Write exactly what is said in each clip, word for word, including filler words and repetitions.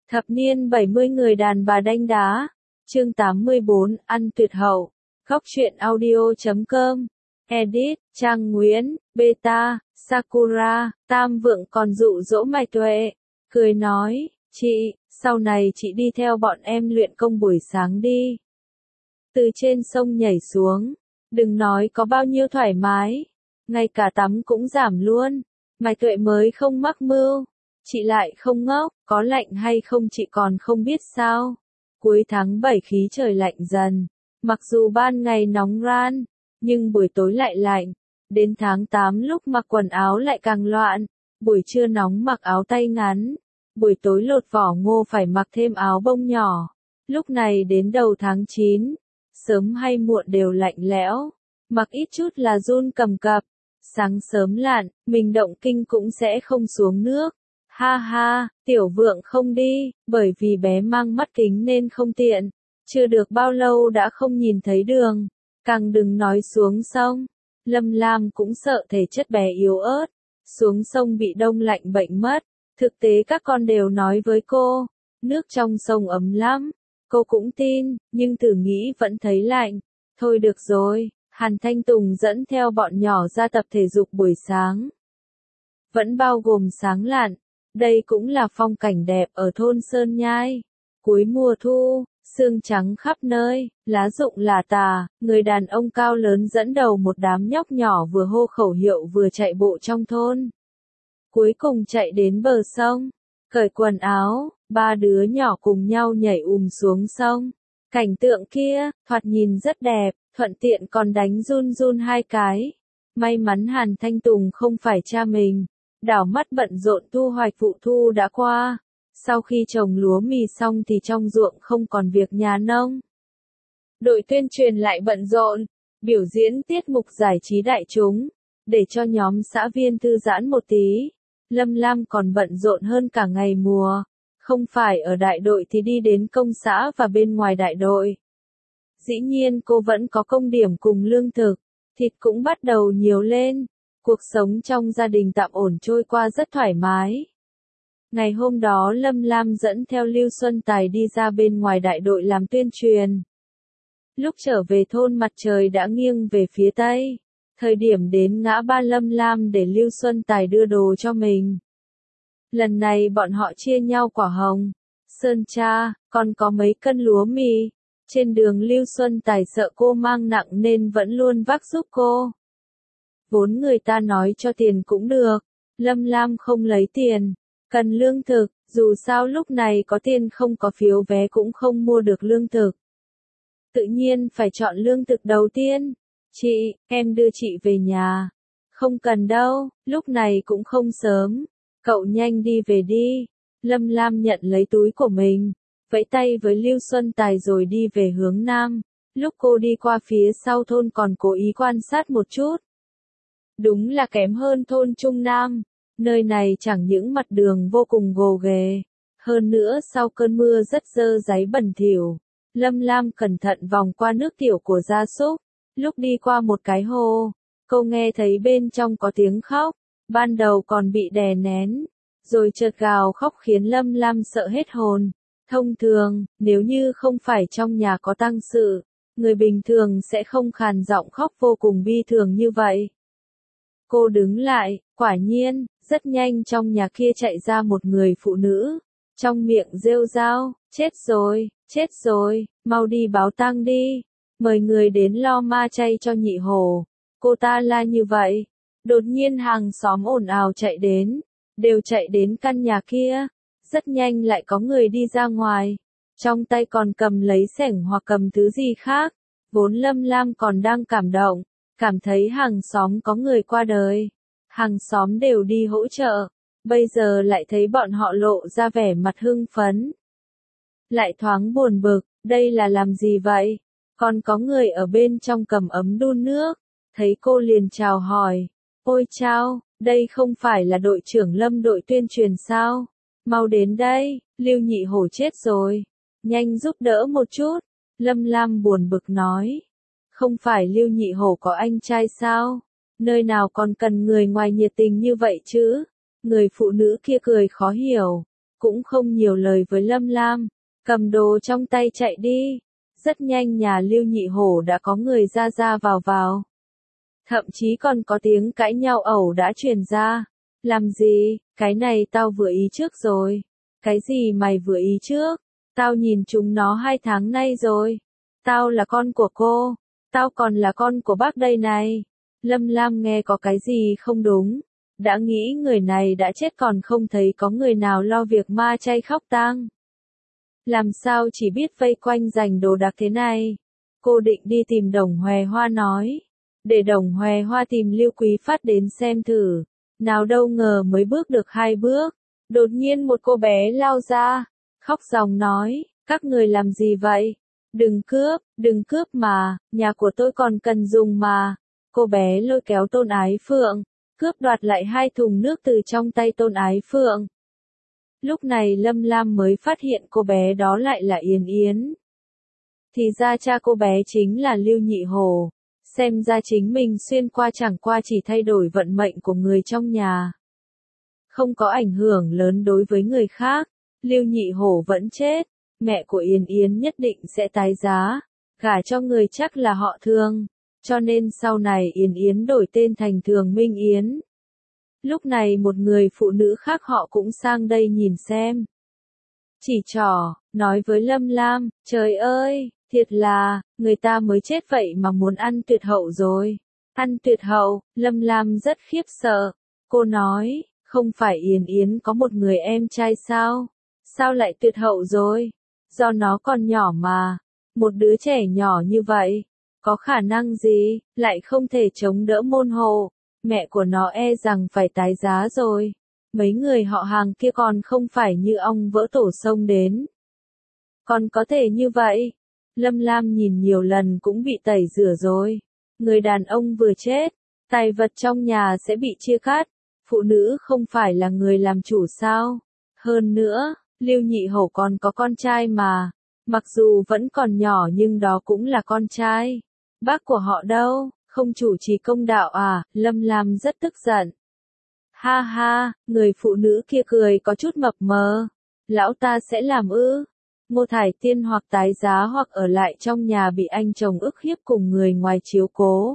Thập niên bảy mươi người đàn bà đanh đá. Chương tám mươi bốn, ăn tuyệt hậu. Góc truyện audio chấm com. Edit, Trang Nguyễn, Beta, Sakura, Tam Vượng còn dụ dỗ Mai Tuệ. Cười nói, chị, sau này chị đi theo bọn em luyện công buổi sáng đi. Từ trên sông nhảy xuống, đừng nói có bao nhiêu thoải mái. Ngay cả tắm cũng giảm luôn. Mai Tuệ mới không mắc mưu. Chị lại không ngốc, có lạnh hay không chị còn không biết sao. Cuối tháng bảy khí trời lạnh dần. Mặc dù ban ngày nóng ran, nhưng buổi tối lại lạnh. Đến tháng tám lúc mặc quần áo lại càng loạn. Buổi trưa nóng mặc áo tay ngắn. Buổi tối lột vỏ ngô phải mặc thêm áo bông nhỏ. Lúc này đến đầu tháng chín, sớm hay muộn đều lạnh lẽo. Mặc ít chút là run cầm cập. Sáng sớm lặn, mình động kinh cũng sẽ không xuống nước. Ha ha, Tiểu Vượng không đi, bởi vì bé mang mắt kính nên không tiện. Chưa được bao lâu đã không nhìn thấy đường. Càng đừng nói xuống sông. Lâm Lam cũng sợ thể chất bé yếu ớt. Xuống sông bị đông lạnh bệnh mất. Thực tế các con đều nói với cô. Nước trong sông ấm lắm. Cô cũng tin, nhưng thử nghĩ vẫn thấy lạnh. Thôi được rồi, Hàn Thanh Tùng dẫn theo bọn nhỏ ra tập thể dục buổi sáng. Vẫn bao gồm sáng lặn. Đây cũng là phong cảnh đẹp ở thôn Sơn Nhai. Cuối mùa thu, sương trắng khắp nơi, lá rụng lả tả, người đàn ông cao lớn dẫn đầu một đám nhóc nhỏ vừa hô khẩu hiệu vừa chạy bộ trong thôn. Cuối cùng chạy đến bờ sông, cởi quần áo, ba đứa nhỏ cùng nhau nhảy ùm xuống sông. Cảnh tượng kia, thoạt nhìn rất đẹp, thuận tiện còn đánh run run hai cái. May mắn Hàn Thanh Tùng không phải cha mình. Đảo mắt bận rộn thu hoạch vụ thu đã qua. Sau khi trồng lúa mì xong thì trong ruộng không còn việc nhà nông. Đội tuyên truyền lại bận rộn, biểu diễn tiết mục giải trí đại chúng, để cho nhóm xã viên thư giãn một tí. Lâm Lam còn bận rộn hơn cả ngày mùa. Không phải ở đại đội thì đi đến công xã và bên ngoài đại đội. Dĩ nhiên cô vẫn có công điểm cùng lương thực, thịt cũng bắt đầu nhiều lên. Cuộc sống trong gia đình tạm ổn trôi qua rất thoải mái. Ngày hôm đó Lâm Lam dẫn theo Lưu Xuân Tài đi ra bên ngoài đại đội làm tuyên truyền. Lúc trở về thôn mặt trời đã nghiêng về phía tây. Thời điểm đến ngã ba Lâm Lam để Lưu Xuân Tài đưa đồ cho mình. Lần này bọn họ chia nhau quả hồng, sơn tra, còn có mấy cân lúa mì. Trên đường Lưu Xuân Tài sợ cô mang nặng nên vẫn luôn vác giúp cô. Vốn người ta nói cho tiền cũng được. Lâm Lam không lấy tiền. Cần lương thực, dù sao lúc này có tiền không có phiếu vé cũng không mua được lương thực. Tự nhiên phải chọn lương thực đầu tiên. Chị, em đưa chị về nhà. Không cần đâu, lúc này cũng không sớm. Cậu nhanh đi về đi. Lâm Lam nhận lấy túi của mình, vẫy tay với Lưu Xuân Tài rồi đi về hướng nam. Lúc cô đi qua phía sau thôn còn cố ý quan sát một chút. Đúng là kém hơn thôn Trung Nam. Nơi này chẳng những mặt đường vô cùng gồ ghề, hơn nữa sau cơn mưa rất dơ dáy bẩn thỉu. Lâm Lam cẩn thận vòng qua nước tiểu của gia súc. Lúc đi qua một cái hồ, cô nghe thấy bên trong có tiếng khóc. Ban đầu còn bị đè nén, rồi chợt gào khóc khiến Lâm Lam sợ hết hồn. Thông thường, nếu như không phải trong nhà có tang sự, người bình thường sẽ không khàn giọng khóc vô cùng bi thường như vậy. Cô đứng lại, quả nhiên, rất nhanh trong nhà kia chạy ra một người phụ nữ, trong miệng rêu rao, chết rồi, chết rồi, mau đi báo tang đi, mời người đến lo ma chay cho nhị hổ. Cô ta la như vậy, đột nhiên hàng xóm ồn ào chạy đến, đều chạy đến căn nhà kia, rất nhanh lại có người đi ra ngoài, trong tay còn cầm lấy xẻng hoặc cầm thứ gì khác. Vốn Lâm Lam còn đang cảm động, cảm thấy hàng xóm có người qua đời, hàng xóm đều đi hỗ trợ, bây giờ lại thấy bọn họ lộ ra vẻ mặt hưng phấn. Lại thoáng buồn bực, đây là làm gì vậy? Còn có người ở bên trong cầm ấm đun nước, thấy cô liền chào hỏi, ôi chao, đây không phải là đội trưởng Lâm đội tuyên truyền sao? Mau đến đây, Lưu nhị hổ chết rồi, nhanh giúp đỡ một chút. Lâm Lam buồn bực nói. Không phải Lưu nhị hổ có anh trai sao? Nơi nào còn cần người ngoài nhiệt tình như vậy chứ? Người phụ nữ kia cười khó hiểu. cũng không nhiều lời với Lâm Lam, cầm đồ trong tay chạy đi. Rất nhanh nhà Lưu Nhị Hổ đã có người ra ra vào vào. Thậm chí còn có tiếng cãi nhau ẩu đã truyền ra. Làm gì, cái này tao vừa ý trước rồi. Cái gì mày vừa ý trước? Tao nhìn chúng nó hai tháng nay rồi. Tao là con của cô. Tao còn là con của bác đây này. Lâm Lam nghe có cái gì không đúng. Đã nghĩ người này đã chết còn không thấy có người nào lo việc ma chay khóc tang. Làm sao chỉ biết vây quanh giành đồ đạc thế này. Cô định đi tìm Đồng Hòe Hoa nói. Để Đồng Hòe Hoa tìm Lưu Quý Phát đến xem thử. Nào đâu ngờ mới bước được hai bước. Đột nhiên một cô bé lao ra. Khóc ròng nói, các người làm gì vậy? Đừng cướp, đừng cướp mà, nhà của tôi còn cần dùng mà. Cô bé lôi kéo Tôn Ái Phượng, cướp đoạt lại hai thùng nước từ trong tay Tôn Ái Phượng. Lúc này Lâm Lam mới phát hiện cô bé đó lại là Yến Yến. Thì ra cha cô bé chính là Lưu Nhị Hổ. Xem ra chính mình xuyên qua chẳng qua chỉ thay đổi vận mệnh của người trong nhà. Không có ảnh hưởng lớn đối với người khác. Lưu Nhị Hổ vẫn chết. Mẹ của Yến Yến nhất định sẽ tái giá. Gả cho người chắc là họ Thường. Cho nên sau này Yến Yến đổi tên thành Thường Minh Yến. Lúc này một người phụ nữ khác họ cũng sang đây nhìn xem. Chỉ trỏ, nói với Lâm Lam, trời ơi, thiệt là, người ta mới chết vậy mà muốn ăn tuyệt hậu rồi. Ăn tuyệt hậu, Lâm Lam rất khiếp sợ. Cô nói, không phải Yến Yến có một người em trai sao? Sao lại tuyệt hậu rồi? Do nó còn nhỏ mà. Một đứa trẻ nhỏ như vậy, có khả năng gì, lại không thể chống đỡ môn hộ. Mẹ của nó e rằng phải tái giá rồi. Mấy người họ hàng kia còn không phải như ong vỡ tổ sông đến. Còn có thể như vậy. Lâm Lam nhìn nhiều lần cũng bị tẩy rửa rồi. Người đàn ông vừa chết, tài vật trong nhà sẽ bị chia cắt. Phụ nữ không phải là người làm chủ sao? Hơn nữa, Lưu Nhị Hổ còn có con trai mà. Mặc dù vẫn còn nhỏ nhưng đó cũng là con trai. Bác của họ đâu? Không chủ trì công đạo à? Lâm Lam rất tức giận. Ha ha, người phụ nữ kia cười có chút mập mờ. Lão ta sẽ làm ư? Ngô Thải Tiên hoặc tái giá hoặc ở lại trong nhà bị anh chồng ức hiếp cùng người ngoài chiếu cố.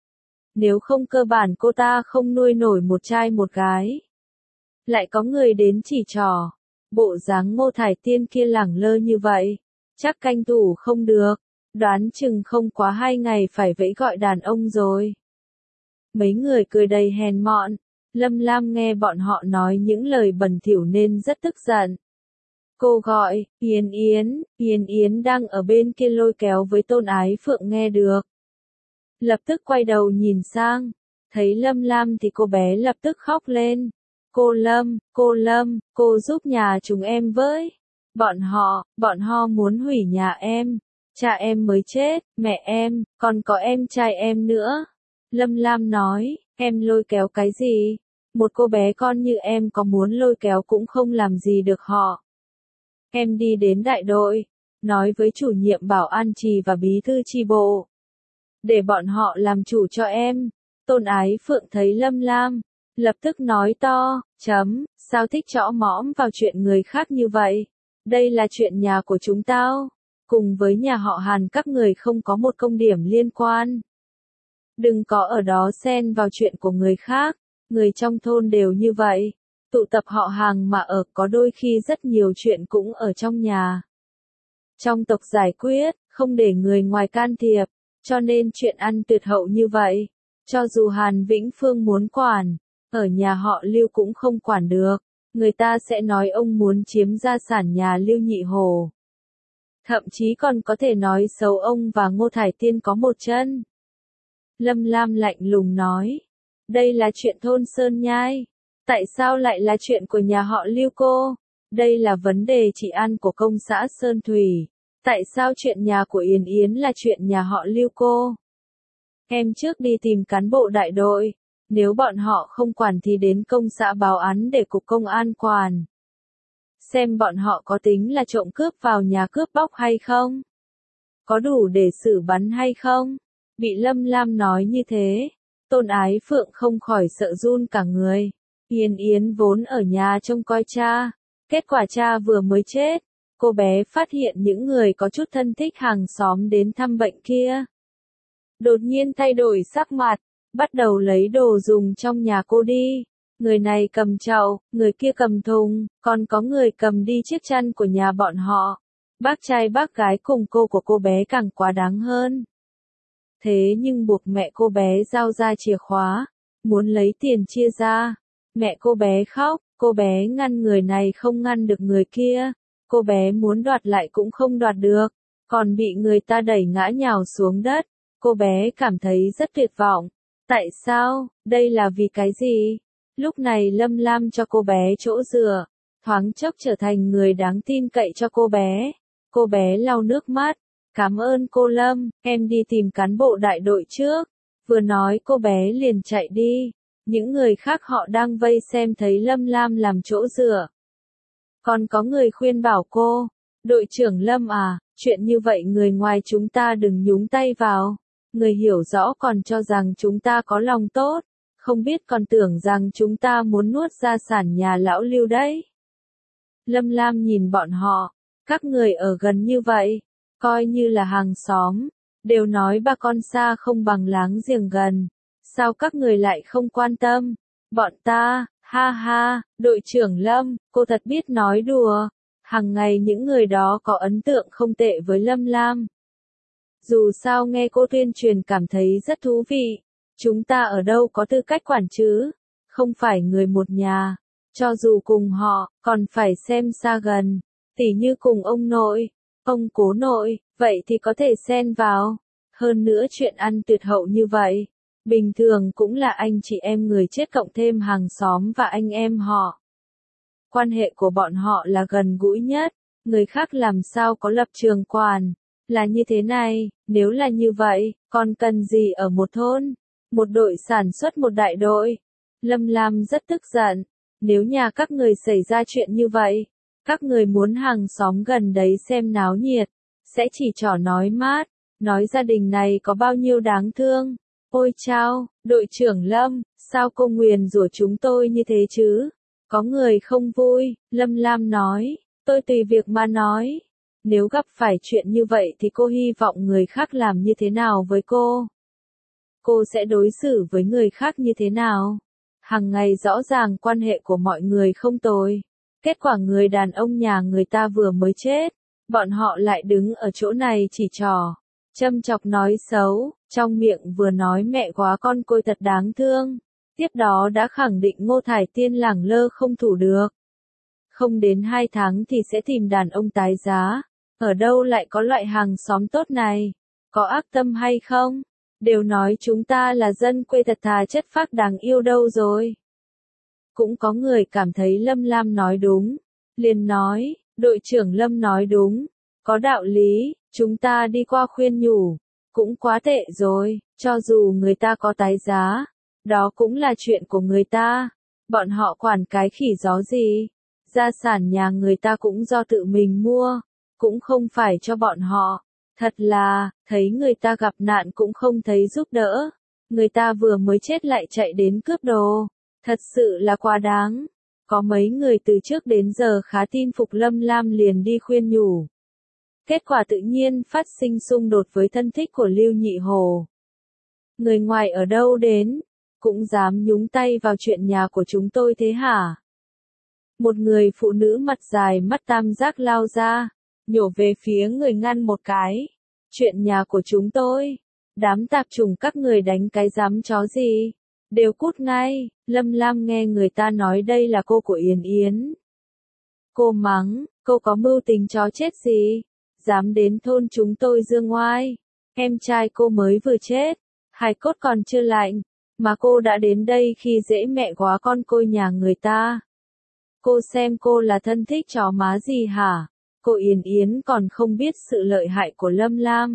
Nếu không cơ bản cô ta không nuôi nổi một trai một gái. Lại có người đến chỉ trỏ. Bộ dáng Ngô Thải Tiên kia lẳng lơ như vậy. Chắc canh thủ không được. Đoán chừng không quá hai ngày phải vẫy gọi đàn ông rồi. Mấy người cười đầy hèn mọn. Lâm Lam nghe bọn họ nói những lời bẩn thỉu nên rất tức giận. Cô gọi, Yến Yến, Yến Yến đang ở bên kia lôi kéo với Tôn Ái Phượng nghe được. Lập tức quay đầu nhìn sang, thấy Lâm Lam thì cô bé lập tức khóc lên. Cô Lâm, cô Lâm, cô giúp nhà chúng em với. Bọn họ, bọn họ muốn hủy nhà em. Cha em mới chết, mẹ em, còn có em trai em nữa. Lâm Lam nói, em lôi kéo cái gì? Một cô bé con như em có muốn lôi kéo cũng không làm gì được họ. Em đi đến đại đội, nói với chủ nhiệm bảo an trì và bí thư chi bộ. Để bọn họ làm chủ cho em. Tôn Ái Phượng thấy Lâm Lam, lập tức nói to, chấm, sao thích chõ mõm vào chuyện người khác như vậy? Đây là chuyện nhà của chúng tao. Cùng với nhà họ Hàn các người không có một công điểm liên quan. Đừng có ở đó xen vào chuyện của người khác. Người trong thôn đều như vậy. Tụ tập họ hàng mà ở có đôi khi rất nhiều chuyện cũng ở trong nhà. Trong tộc giải quyết, không để người ngoài can thiệp. Cho nên chuyện ăn tuyệt hậu như vậy. Cho dù Hàn Vĩnh Phương muốn quản, ở nhà họ Lưu cũng không quản được. Người ta sẽ nói ông muốn chiếm gia sản nhà Lưu Nhị Hổ. Thậm chí còn có thể nói xấu ông và Ngô Thải Tiên có một chân. Lâm Lam lạnh lùng nói. Đây là chuyện thôn Sơn Nhai. Tại sao lại là chuyện của nhà họ Lưu cô? Đây là vấn đề trị an của công xã Sơn Thủy. Tại sao chuyện nhà của Yến Yến là chuyện nhà họ Lưu cô? Em trước đi tìm cán bộ đại đội. Nếu bọn họ không quản thì đến công xã báo án để cục công an quản. Xem bọn họ có tính là trộm cướp vào nhà cướp bóc hay không? Có đủ để xử bắn hay không? Bị Lâm Lam nói như thế, Tôn Ái Phượng không khỏi sợ run cả người. Yến Yến vốn ở nhà trông coi cha, Kết quả cha vừa mới chết, cô bé phát hiện những người có chút thân thích hàng xóm đến thăm bệnh kia. Đột nhiên thay đổi sắc mặt, bắt đầu lấy đồ dùng trong nhà cô đi. Người này cầm chậu, người kia cầm thùng, còn có người cầm đi chiếc chăn của nhà bọn họ. Bác trai bác gái cùng cô của cô bé càng quá đáng hơn. Thế nhưng buộc mẹ cô bé giao ra chìa khóa, muốn lấy tiền chia ra. Mẹ cô bé khóc, cô bé ngăn người này không ngăn được người kia. Cô bé muốn đoạt lại cũng không đoạt được, còn bị người ta đẩy ngã nhào xuống đất. Cô bé cảm thấy rất tuyệt vọng. Tại sao? Đây là vì cái gì? Lúc này Lâm Lam cho cô bé chỗ dựa, thoáng chốc trở thành người đáng tin cậy cho cô bé. Cô bé lau nước mắt. Cảm ơn cô Lâm, em đi tìm cán bộ đại đội trước. Vừa nói cô bé liền chạy đi. Những người khác họ đang vây xem thấy Lâm Lam làm chỗ dựa. Còn có người khuyên bảo cô, đội trưởng Lâm à, chuyện như vậy người ngoài chúng ta đừng nhúng tay vào. Người hiểu rõ còn cho rằng chúng ta có lòng tốt, không biết còn tưởng rằng chúng ta muốn nuốt gia sản nhà lão Lưu đấy. Lâm Lam nhìn bọn họ, các người ở gần như vậy, coi như là hàng xóm, đều nói ba con xa không bằng láng giềng gần, sao các người lại không quan tâm? Bọn ta, ha ha, đội trưởng Lâm, cô thật biết nói đùa. Hằng ngày những người đó có ấn tượng không tệ với Lâm Lam. Dù sao nghe cô tuyên truyền cảm thấy rất thú vị. Chúng ta ở đâu có tư cách quản chứ? Không phải người một nhà. Cho dù cùng họ, còn phải xem xa gần. Tỉ như cùng ông nội, ông cố nội, vậy thì có thể xen vào. Hơn nữa chuyện ăn tuyệt hậu như vậy. Bình thường cũng là anh chị em người chết cộng thêm hàng xóm và anh em họ. Quan hệ của bọn họ là gần gũi nhất, người khác làm sao có lập trường quản. Là như thế này, nếu là như vậy, còn cần gì ở một thôn, một đội sản xuất một đại đội. Lâm Lam rất tức giận, nếu nhà các người xảy ra chuyện như vậy, các người muốn hàng xóm gần đấy xem náo nhiệt, sẽ chỉ trỏ nói mát, nói gia đình này có bao nhiêu đáng thương. Ôi chao, đội trưởng Lâm, sao cô nguyền rủa chúng tôi như thế chứ? Có người không vui, Lâm Lam nói, tôi tùy việc mà nói. Nếu gặp phải chuyện như vậy thì cô hy vọng người khác làm như thế nào với cô? Cô sẽ đối xử với người khác như thế nào? Hằng ngày rõ ràng quan hệ của mọi người không tồi. Kết quả người đàn ông nhà người ta vừa mới chết, bọn họ lại đứng ở chỗ này chỉ trỏ, châm chọc nói xấu, trong miệng vừa nói mẹ quá con côi thật đáng thương. Tiếp đó đã khẳng định Ngô Thải Tiên lẳng lơ không thủ được. Không đến hai tháng thì sẽ tìm đàn ông tái giá. Ở đâu lại có loại hàng xóm tốt này? Có ác tâm hay không? Đều nói chúng ta là dân quê thật thà chất phác đáng yêu đâu rồi. Cũng có người cảm thấy Lâm Lam nói đúng. Liền nói, đội trưởng Lâm nói đúng. Có đạo lý, chúng ta đi qua khuyên nhủ. Cũng quá tệ rồi, cho dù người ta có tái giá. Đó cũng là chuyện của người ta. Bọn họ quản cái khỉ gió gì. Gia sản nhà người ta cũng do tự mình mua. Cũng không phải cho bọn họ. Thật là, thấy người ta gặp nạn cũng không thấy giúp đỡ. Người ta vừa mới chết lại chạy đến cướp đồ. Thật sự là quá đáng. Có mấy người từ trước đến giờ khá tin phục Lâm Lam liền đi khuyên nhủ. Kết quả tự nhiên phát sinh xung đột với thân thích của Lưu Nhị Hồ. Người ngoài ở đâu đến, cũng dám nhúng tay vào chuyện nhà của chúng tôi thế hả? Một người phụ nữ mặt dài mắt tam giác lao ra, nhổ về phía người ngăn một cái. Chuyện nhà của chúng tôi, đám tạp chủng các người đánh cái dám chó gì, đều cút ngay. Lâm Lam nghe người ta nói đây là cô của Yến Yến. Cô mắng, cô có mưu tính chó chết gì, dám đến thôn chúng tôi dương ngoai. Em trai cô mới vừa chết, hài cốt còn chưa lạnh, mà cô đã đến đây khi dễ mẹ quá con côi nhà người ta. Cô xem cô là thân thích chó má gì hả? Cô Yến Yến còn không biết sự lợi hại của Lâm Lam.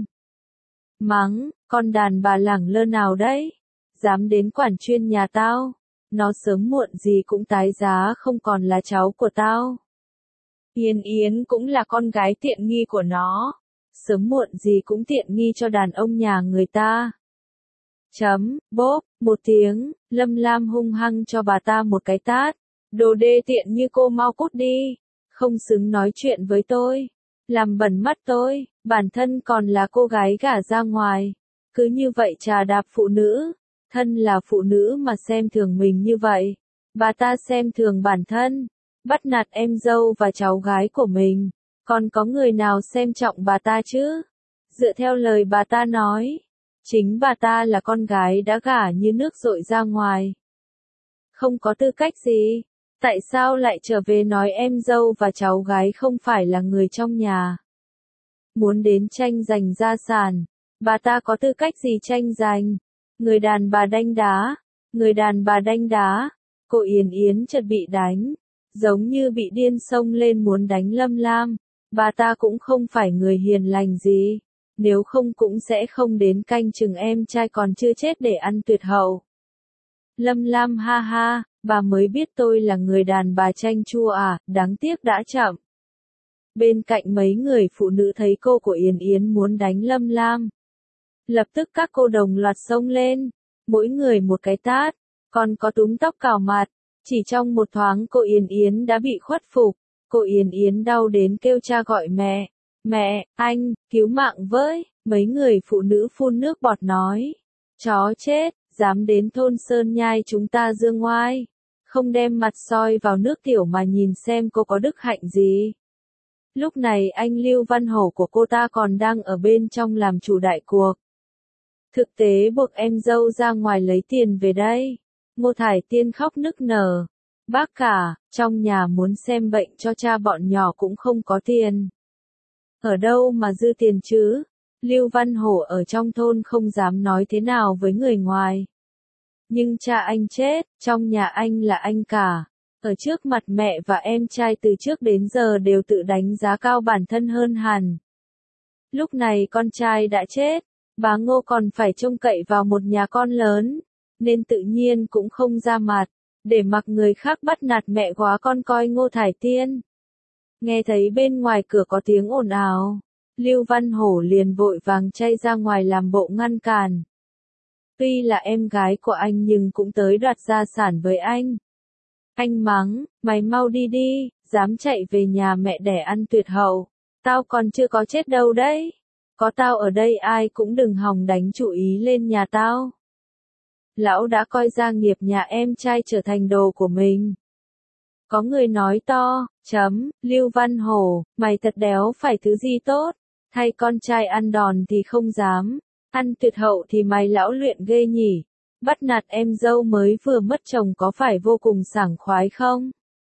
Mắng, con đàn bà lẳng lơ nào đấy? Dám đến quản chuyên nhà tao? Nó sớm muộn gì cũng tái giá không còn là cháu của tao. Yến Yến cũng là con gái tiện nghi của nó. Sớm muộn gì cũng tiện nghi cho đàn ông nhà người ta. Chấm, bốp, một tiếng, Lâm Lam hung hăng cho bà ta một cái tát. Đồ đê tiện như cô mau cút đi. không xứng nói chuyện với tôi, làm bẩn mắt tôi, bản thân còn là cô gái gả ra ngoài. Cứ như vậy trà đạp phụ nữ, thân là phụ nữ mà xem thường mình như vậy. Bà ta xem thường bản thân, bắt nạt em dâu và cháu gái của mình. Còn có người nào xem trọng bà ta chứ? Dựa theo lời bà ta nói, chính bà ta là con gái đã gả như nước dội ra ngoài. Không có tư cách gì, tại sao lại trở về nói em dâu và cháu gái không phải là người trong nhà? Muốn đến tranh giành gia sản, bà ta có tư cách gì tranh giành? Người đàn bà đanh đá, người đàn bà đanh đá, cô Yến Yến chợt bị đánh, giống như bị điên xông lên muốn đánh Lâm Lam. Bà ta cũng không phải người hiền lành gì, nếu không cũng sẽ không đến canh chừng em trai còn chưa chết để ăn tuyệt hậu. Lâm Lam ha ha, bà mới biết tôi là người đàn bà chanh chua à, đáng tiếc đã chậm. Bên cạnh mấy người phụ nữ thấy cô của Yến Yến muốn đánh Lâm Lam. Lập tức các cô đồng loạt xông lên, mỗi người một cái tát, còn có túm tóc cào mặt. Chỉ trong một thoáng cô Yến Yến đã bị khuất phục, cô Yến Yến đau đến kêu cha gọi mẹ. Mẹ, anh, cứu mạng với, mấy người phụ nữ phun nước bọt nói. Chó chết, dám đến thôn Sơn Nhai chúng ta dương ngoai, không đem mặt soi vào nước tiểu mà nhìn xem cô có đức hạnh gì. Lúc này anh Lưu Văn Hổ của cô ta còn đang ở bên trong làm chủ đại cuộc. Thực tế buộc em dâu ra ngoài lấy tiền về đây. Ngô Thải Tiên khóc nức nở. Bác cả, trong nhà muốn xem bệnh cho cha bọn nhỏ cũng không có tiền. Ở đâu mà dư tiền chứ? Lưu Văn Hổ ở trong thôn không dám nói thế nào với người ngoài. Nhưng cha anh chết, trong nhà anh là anh cả. Ở trước mặt mẹ và em trai từ trước đến giờ đều tự đánh giá cao bản thân hơn hẳn. Lúc này con trai đã chết, bà Ngô còn phải trông cậy vào một nhà con lớn, nên tự nhiên cũng không ra mặt, để mặc người khác bắt nạt mẹ góa con coi Ngô Thải Tiên. Nghe thấy bên ngoài cửa có tiếng ồn ào, Lưu Văn Hổ liền vội vàng chay ra ngoài làm bộ ngăn cản. Tuy là em gái của anh nhưng cũng tới đoạt gia sản với anh. Anh mắng, mày mau đi đi, dám chạy về nhà mẹ đẻ ăn tuyệt hậu. Tao còn chưa có chết đâu đấy. Có tao ở đây ai cũng đừng hòng đánh chủ ý lên nhà tao. Lão đã coi gia nghiệp nhà em trai trở thành đồ của mình. Có người nói to, chấm, Lưu Văn Hổ, mày thật đéo phải thứ gì tốt. Thay con trai ăn đòn thì không dám. Ăn tuyệt hậu thì mày lão luyện ghê nhỉ. Bắt nạt em dâu mới vừa mất chồng có phải vô cùng sảng khoái không?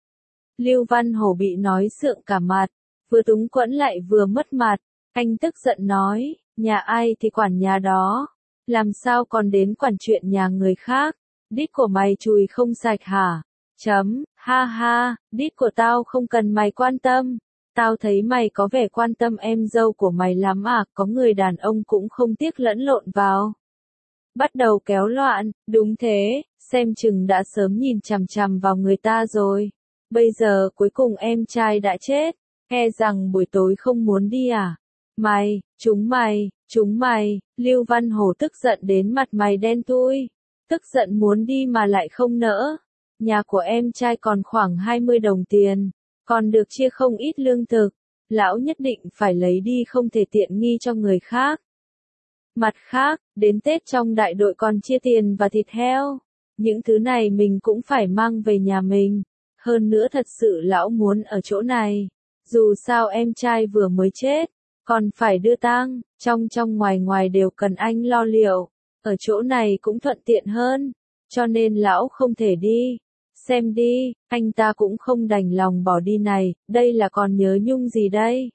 Lưu Văn Hổ bị nói sượng cả mặt, vừa túng quẫn lại vừa mất mặt. Anh tức giận nói, nhà ai thì quản nhà đó. Làm sao còn đến quản chuyện nhà người khác? Đít của mày chùi không sạch hả? Chấm, ha ha, đít của tao không cần mày quan tâm. Tao thấy mày có vẻ quan tâm em dâu của mày lắm à, có người đàn ông cũng không tiếc lẫn lộn vào. Bắt đầu kéo loạn, đúng thế, xem chừng đã sớm nhìn chằm chằm vào người ta rồi. Bây giờ cuối cùng em trai đã chết, e rằng buổi tối không muốn đi à? Mày, chúng mày, chúng mày, Lưu Văn Hổ tức giận đến mặt mày đen thui. Tức giận muốn đi mà lại không nỡ. Nhà của em trai còn khoảng hai mươi đồng tiền, còn được chia không ít lương thực. Lão nhất định phải lấy đi không thể tiện nghi cho người khác. Mặt khác, đến Tết trong đại đội còn chia tiền và thịt heo. Những thứ này mình cũng phải mang về nhà mình. Hơn nữa thật sự lão muốn ở chỗ này. Dù sao em trai vừa mới chết, còn phải đưa tang, trong trong ngoài ngoài đều cần anh lo liệu. Ở chỗ này cũng thuận tiện hơn, cho nên lão không thể đi. Xem đi, anh ta cũng không đành lòng bỏ đi này, đây là còn nhớ nhung gì đây?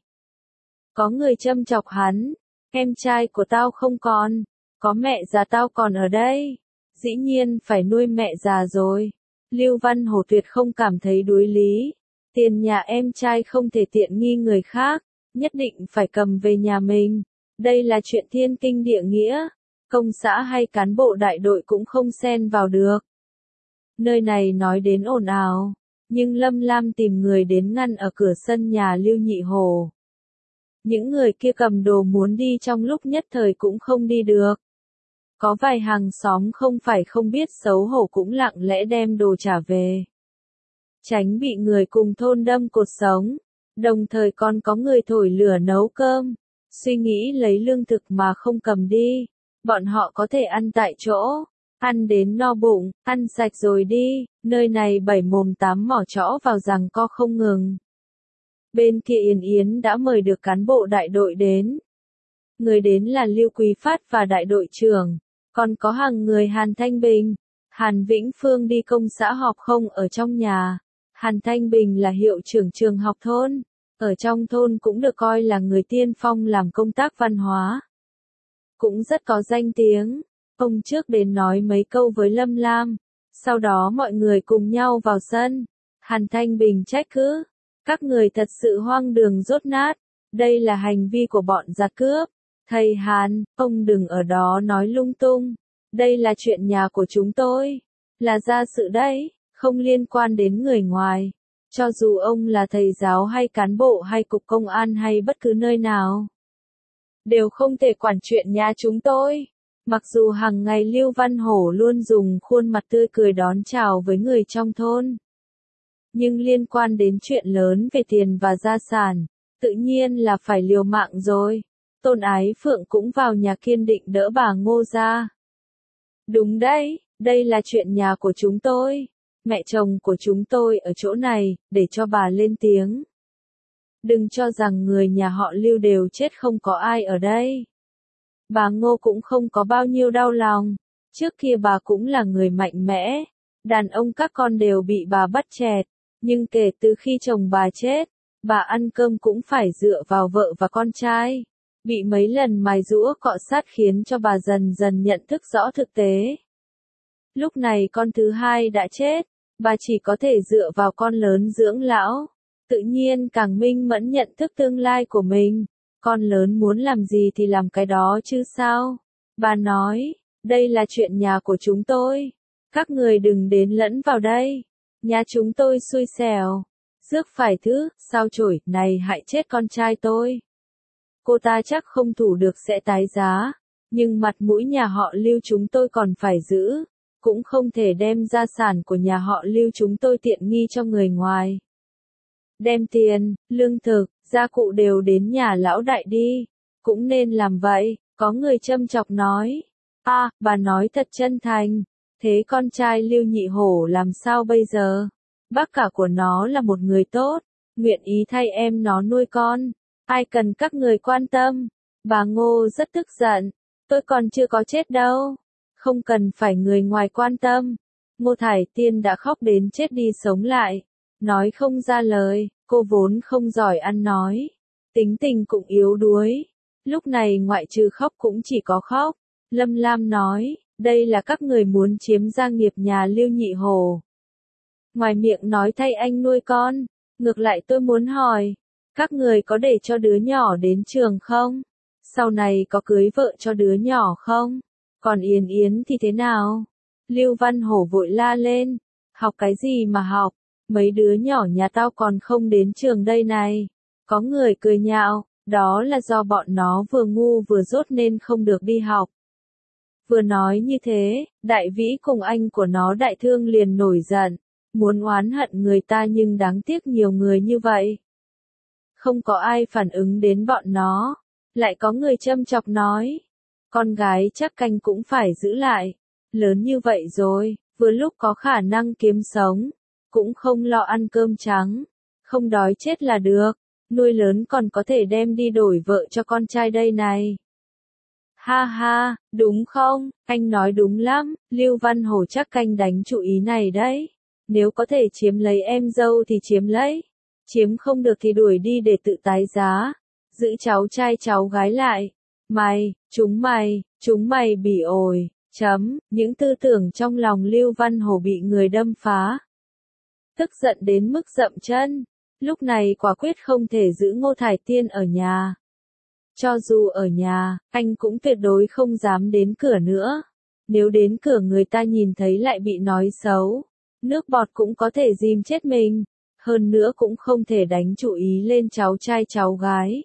Có người châm chọc hắn, em trai của tao không còn, có mẹ già tao còn ở đây. Dĩ nhiên phải nuôi mẹ già rồi. Lưu Văn Hổ tuyệt không cảm thấy đối lý. Tiền nhà em trai không thể tiện nghi người khác, nhất định phải cầm về nhà mình. Đây là chuyện thiên kinh địa nghĩa, công xã hay cán bộ đại đội cũng không xen vào được. Nơi này nói đến ồn ào, nhưng Lâm Lam tìm người đến ngăn ở cửa sân nhà Lưu Nhị Hổ. Những người kia cầm đồ muốn đi trong lúc nhất thời cũng không đi được. Có vài hàng xóm không phải không biết xấu hổ cũng lặng lẽ đem đồ trả về. Tránh bị người cùng thôn đâm cột sống. Đồng thời còn có người thổi lửa nấu cơm, suy nghĩ lấy lương thực mà không cầm đi. Bọn họ có thể ăn tại chỗ, ăn đến no bụng, ăn sạch rồi đi, nơi này bảy mồm tám mỏ chõ vào rằng co không ngừng. Bên kia Yến Yến đã mời được cán bộ đại đội đến. Người đến là Lưu Quý Phát và đại đội trưởng, còn có hàng người Hàn Thanh Bình, Hàn Vĩnh Phương đi công xã họp không ở trong nhà. Hàn Thanh Bình là hiệu trưởng trường học thôn, ở trong thôn cũng được coi là người tiên phong làm công tác văn hóa. Cũng rất có danh tiếng, ông trước đến nói mấy câu với Lâm Lam, sau đó mọi người cùng nhau vào sân. Hàn Thanh Bình trách cứ, các người thật sự hoang đường dốt nát, đây là hành vi của bọn giặc cướp. Thầy Hàn, ông đừng ở đó nói lung tung, đây là chuyện nhà của chúng tôi, là gia sự đấy, không liên quan đến người ngoài. Cho dù ông là thầy giáo hay cán bộ hay cục công an hay bất cứ nơi nào, đều không thể quản chuyện nhà chúng tôi. Mặc dù hàng ngày Lưu Văn Hổ luôn dùng khuôn mặt tươi cười đón chào với người trong thôn, nhưng liên quan đến chuyện lớn về tiền và gia sản, tự nhiên là phải liều mạng rồi. Tôn Ái Phượng cũng vào nhà kiên định đỡ bà Ngô ra. Đúng đấy, đây là chuyện nhà của chúng tôi. Mẹ chồng của chúng tôi ở chỗ này, để cho bà lên tiếng. Đừng cho rằng người nhà họ Lưu đều chết không có ai ở đây. Bà Ngô cũng không có bao nhiêu đau lòng. Trước kia bà cũng là người mạnh mẽ. Đàn ông các con đều bị bà bắt chẹt. Nhưng kể từ khi chồng bà chết, bà ăn cơm cũng phải dựa vào vợ và con trai. Bị mấy lần mài giũa cọ sát khiến cho bà dần dần nhận thức rõ thực tế. Lúc này con thứ hai đã chết, bà chỉ có thể dựa vào con lớn dưỡng lão. Tự nhiên càng minh mẫn nhận thức tương lai của mình. Con lớn muốn làm gì thì làm cái đó chứ sao. Bà nói, đây là chuyện nhà của chúng tôi. Các người đừng đến lẫn vào đây. Nhà chúng tôi xui xẻo. Rước phải thứ, sao chổi, này hại chết con trai tôi. Cô ta chắc không thủ được sẽ tái giá. Nhưng mặt mũi nhà họ Lưu chúng tôi còn phải giữ. Cũng không thể đem gia sản của nhà họ Lưu chúng tôi tiện nghi cho người ngoài. Đem tiền, lương thực, gia cụ đều đến nhà lão đại đi. Cũng nên làm vậy, có người châm chọc nói. À, bà nói thật chân thành. Thế con trai Lưu Nhị Hổ làm sao bây giờ? Bác cả của nó là một người tốt, nguyện ý thay em nó nuôi con. Ai cần các người quan tâm? Bà Ngô rất tức giận. Tôi còn chưa có chết đâu. Không cần phải người ngoài quan tâm. Ngô Thải Tiên đã khóc đến chết đi sống lại. Nói không ra lời, cô vốn không giỏi ăn nói. Tính tình cũng yếu đuối. Lúc này ngoại trừ khóc cũng chỉ có khóc. Lâm Lam nói, đây là các người muốn chiếm gia nghiệp nhà Lưu Nhị Hổ. Ngoài miệng nói thay anh nuôi con. Ngược lại tôi muốn hỏi, các người có để cho đứa nhỏ đến trường không? Sau này có cưới vợ cho đứa nhỏ không? Còn Yến Yến thì thế nào? Lưu Văn Hổ vội la lên. Học cái gì mà học? Mấy đứa nhỏ nhà tao còn không đến trường đây này. Có người cười nhạo, đó là do bọn nó vừa ngu vừa dốt nên không được đi học. Vừa nói như thế, Đại Vĩ cùng anh của nó Đại Thương liền nổi giận. Muốn oán hận người ta nhưng đáng tiếc nhiều người như vậy. Không có ai phản ứng đến bọn nó. Lại có người châm chọc nói. Con gái chắc canh cũng phải giữ lại. Lớn như vậy rồi, vừa lúc có khả năng kiếm sống. Cũng không lo ăn cơm trắng. Không đói chết là được. Nuôi lớn còn có thể đem đi đổi vợ cho con trai đây này. Ha ha, đúng không? Anh nói đúng lắm. Lưu Văn Hổ chắc canh đánh chủ ý này đấy. Nếu có thể chiếm lấy em dâu thì chiếm lấy. Chiếm không được thì đuổi đi để tự tái giá. Giữ cháu trai cháu gái lại. Mày, chúng mày, chúng mày bị ổi. Chấm, những tư tưởng trong lòng Lưu Văn Hổ bị người đâm phá. Tức giận đến mức dậm chân. Lúc này quả quyết không thể giữ Ngô Thải Tiên ở nhà. Cho dù ở nhà, anh cũng tuyệt đối không dám đến cửa nữa. Nếu đến cửa người ta nhìn thấy lại bị nói xấu. Nước bọt cũng có thể dìm chết mình. Hơn nữa cũng không thể đánh chủ ý lên cháu trai cháu gái.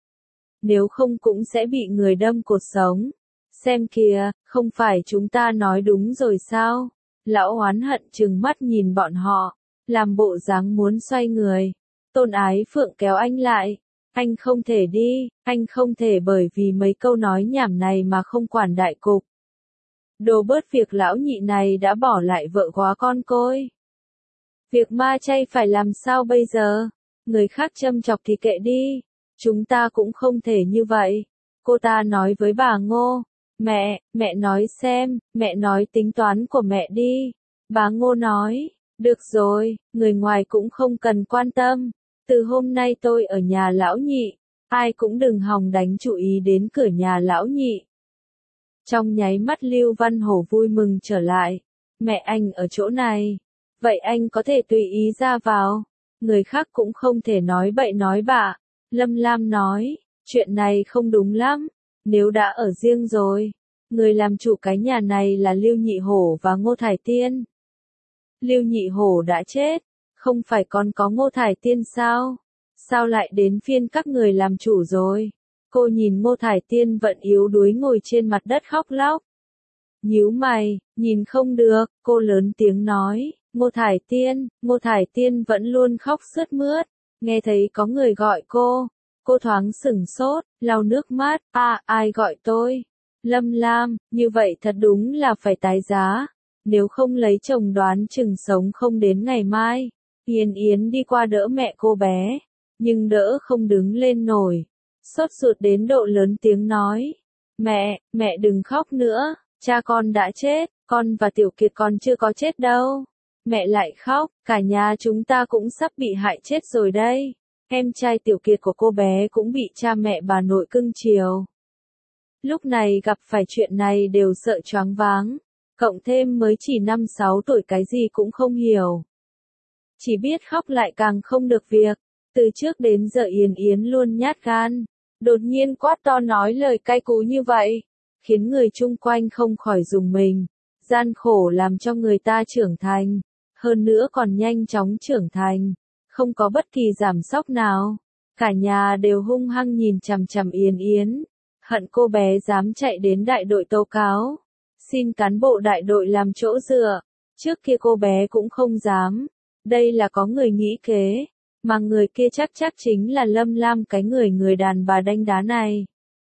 Nếu không cũng sẽ bị người đâm cột sống. Xem kìa, không phải chúng ta nói đúng rồi sao? Lão oán hận trừng mắt nhìn bọn họ. Làm bộ dáng muốn xoay người. Tôn Ái Phượng kéo anh lại. Anh không thể đi, anh không thể bởi vì mấy câu nói nhảm này mà không quản đại cục. Đồ bớt việc lão nhị này đã bỏ lại vợ quá con côi. Việc ma chay phải làm sao bây giờ? Người khác châm chọc thì kệ đi. Chúng ta cũng không thể như vậy. Cô ta nói với bà Ngô. Mẹ, mẹ nói xem, mẹ nói tính toán của mẹ đi. Bà Ngô nói, được rồi, người ngoài cũng không cần quan tâm. Từ hôm nay tôi ở nhà lão nhị, ai cũng đừng hòng đánh chú ý đến cửa nhà lão nhị. Trong nháy mắt Lưu Văn Hổ vui mừng trở lại. Mẹ anh ở chỗ này. Vậy anh có thể tùy ý ra vào. Người khác cũng không thể nói bậy nói bạ. Lâm Lam nói, chuyện này không đúng lắm. Nếu đã ở riêng rồi, người làm chủ cái nhà này là Lưu Nhị Hổ và Ngô Thải Tiên. Lưu Nhị Hổ đã chết, không phải còn có Ngô Thải Tiên sao? Sao lại đến phiên các người làm chủ rồi? Cô nhìn Ngô Thải Tiên vẫn yếu đuối ngồi trên mặt đất khóc lóc. Nhíu mày, nhìn không được, cô lớn tiếng nói, Ngô Thải Tiên, Ngô Thải Tiên vẫn luôn khóc sướt mướt, nghe thấy có người gọi cô, cô thoáng sửng sốt, lau nước mắt, à, ai gọi tôi? Lâm Lam, như vậy thật đúng là phải tái giá, nếu không lấy chồng đoán chừng sống không đến ngày mai. Yến Yến đi qua đỡ mẹ cô bé, nhưng đỡ không đứng lên nổi, sốt ruột đến độ lớn tiếng nói, mẹ, mẹ đừng khóc nữa, cha con đã chết, con và Tiểu Kiệt còn chưa có chết đâu. Mẹ lại khóc, cả nhà chúng ta cũng sắp bị hại chết rồi đây. Em trai Tiểu Kiệt của cô bé cũng bị cha mẹ bà nội cưng chiều. Lúc này gặp phải chuyện này đều sợ choáng váng, cộng thêm mới chỉ năm sáu tuổi cái gì cũng không hiểu. Chỉ biết khóc lại càng không được việc, từ trước đến giờ Yến Yến luôn nhát gan, đột nhiên quát to nói lời cay cú như vậy, khiến người chung quanh không khỏi rùng mình, gian khổ làm cho người ta trưởng thành, hơn nữa còn nhanh chóng trưởng thành, không có bất kỳ giảm sóc nào. Cả nhà đều hung hăng nhìn chằm chằm Yến Yến, hận cô bé dám chạy đến đại đội tố cáo, xin cán bộ đại đội làm chỗ dựa, trước kia cô bé cũng không dám, đây là có người nghĩ kế, mà người kia chắc chắc chính là Lâm Lam cái người người đàn bà đanh đá này.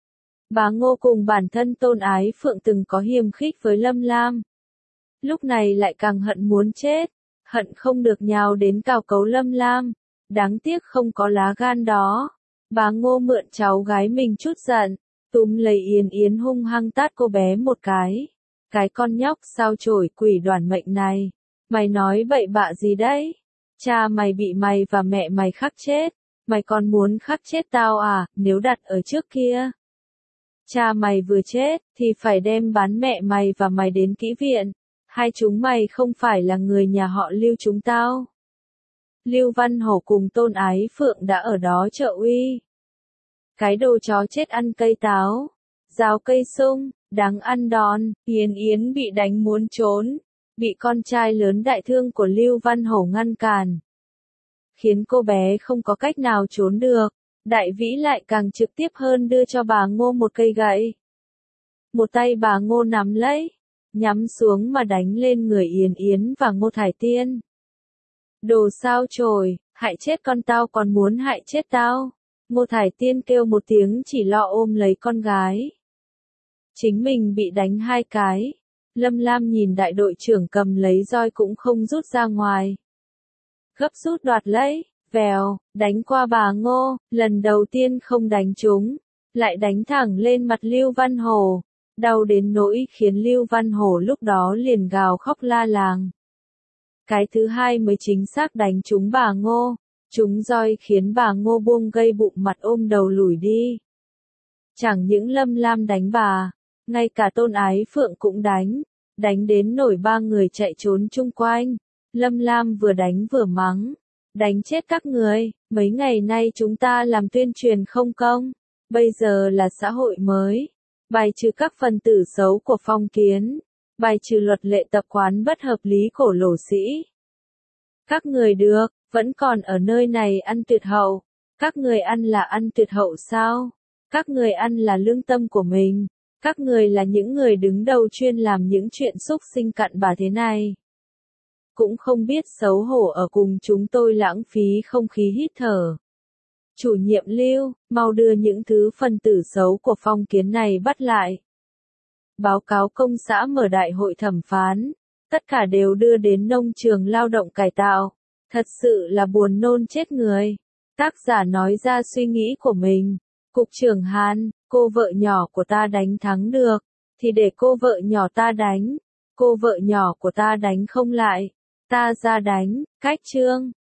Bà Ngô cùng bản thân Tôn Ái Phượng từng có hiềm khích với Lâm Lam, lúc này lại càng hận muốn chết, hận không được nhào đến cào cấu Lâm Lam, đáng tiếc không có lá gan đó. Bà Ngô mượn cháu gái mình chút giận, túm lấy Yến Yến hung hăng tát cô bé một cái. Cái con nhóc sao chổi quỷ đoàn mệnh này, mày nói bậy bạ gì đấy? Cha mày bị mày và mẹ mày khắc chết, mày còn muốn khắc chết tao à, nếu đặt ở trước kia. Cha mày vừa chết, thì phải đem bán mẹ mày và mày đến kỹ viện, hai chúng mày không phải là người nhà họ Lưu chúng tao. Lưu Văn Hổ cùng Tôn Ái Phượng đã ở đó trợ uy. Cái đồ chó chết ăn cây táo, rào cây sung, đáng ăn đòn, Yến Yến bị đánh muốn trốn, bị con trai lớn đại thương của Lưu Văn Hổ ngăn cản, khiến cô bé không có cách nào trốn được. Đại Vĩ lại càng trực tiếp hơn đưa cho bà Ngô một cây gậy. Một tay bà Ngô nắm lấy, nhắm xuống mà đánh lên người Yến Yến và Ngô Thải Tiên. Đồ sao chổi, hại chết con tao còn muốn hại chết tao. Ngô Thải Tiên kêu một tiếng chỉ lo ôm lấy con gái. Chính mình bị đánh hai cái. Lâm Lam nhìn đại đội trưởng cầm lấy roi cũng không rút ra ngoài. Gấp rút đoạt lấy, vèo, đánh qua bà Ngô, lần đầu tiên không đánh trúng, lại đánh thẳng lên mặt Lưu Văn Hổ, đau đến nỗi khiến Lưu Văn Hổ lúc đó liền gào khóc la làng. Cái thứ hai mới chính xác đánh trúng bà Ngô, trúng roi khiến bà Ngô buông gây bụng mặt ôm đầu lủi đi. Chẳng những Lâm Lam đánh bà, ngay cả Tôn Ái Phượng cũng đánh, đánh đến nổi ba người chạy trốn chung quanh. Lâm Lam vừa đánh vừa mắng, đánh chết các người, mấy ngày nay chúng ta làm tuyên truyền không công, bây giờ là xã hội mới, bài trừ các phần tử xấu của phong kiến, bài trừ luật lệ tập quán bất hợp lý của lỗ sĩ. Các người được, vẫn còn ở nơi này ăn tuyệt hậu, các người ăn là ăn tuyệt hậu sao? Các người ăn là lương tâm của mình, các người là những người đứng đầu chuyên làm những chuyện xúc sinh cặn bã thế này. cũng không biết xấu hổ ở cùng chúng tôi lãng phí không khí hít thở. Chủ nhiệm Lưu, mau đưa những thứ phần tử xấu của phong kiến này bắt lại. Báo cáo công xã mở đại hội thẩm phán, tất cả đều đưa đến nông trường lao động cải tạo. Thật sự là buồn nôn chết người. Tác giả nói ra suy nghĩ của mình. Cục trưởng Hàn, cô vợ nhỏ của ta đánh thắng được, thì để cô vợ nhỏ ta đánh. Cô vợ nhỏ của ta đánh không lại, ta ra đánh. Cách chương